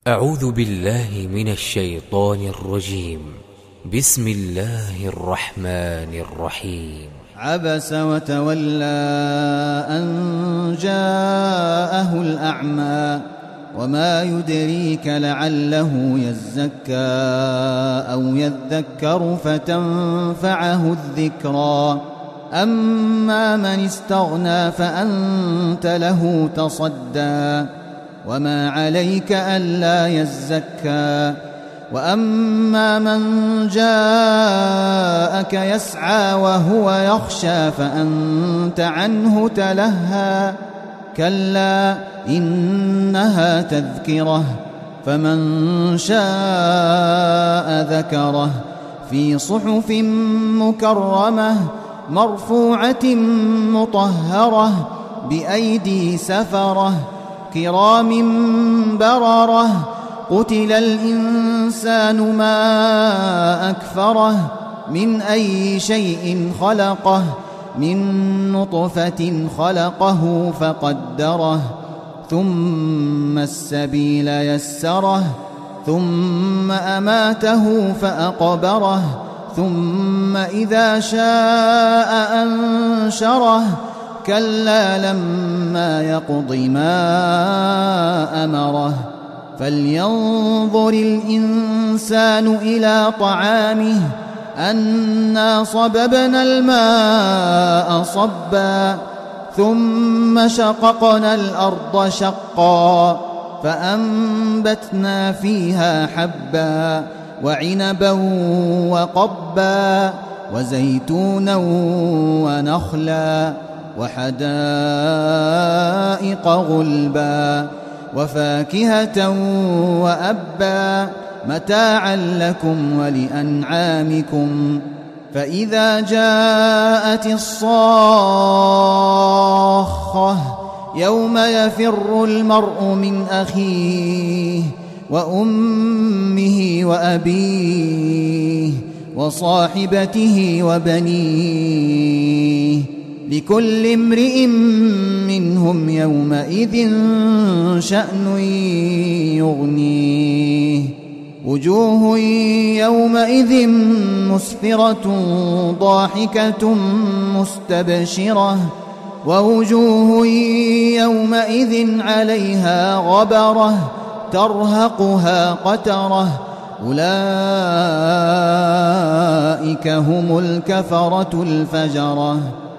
أعوذ بالله من الشيطان الرجيم. بسم الله الرحمن الرحيم. عبس وتولى أن جاءه الأعمى وما يدريك لعله يزكى أو يذكر فتنفعه الذكرى. أما من استغنى فأنت له تصدى وما عليك ألا يزكى. وأما من جاءك يسعى وهو يخشى فأنت عنه تلهى. كلا إنها تذكرة فمن شاء ذكره في صحف مكرمة مرفوعة مطهرة بأيدي سفرة كرام بررة. قتل الإنسان ما أكفره من أي شيء خلقه من نطفة خلقه فقدره ثم السبيل يسره ثم أماته فأقبره ثم إذا شاء أنشره. كلا لما يقض ما أمره. فلينظر الإنسان إلى طعامه أنا صببنا الماء صبا ثم شققنا الأرض شقا فأنبتنا فيها حبا وعنبا وقبا وزيتونا ونخلا وحدائق غلبا وفاكهة وأبا متاعا لكم ولأنعامكم. فإذا جاءت الصاخة يوم يفر المرء من أخيه وأمه وأبيه وصاحبته وبنيه لكل امرئ منهم يومئذ شأن يغنيه. وجوه يومئذ مسفرة ضاحكة مستبشرة ووجوه يومئذ عليها غبرة ترهقها قترة. أولئك هم الكفرة الفجرة.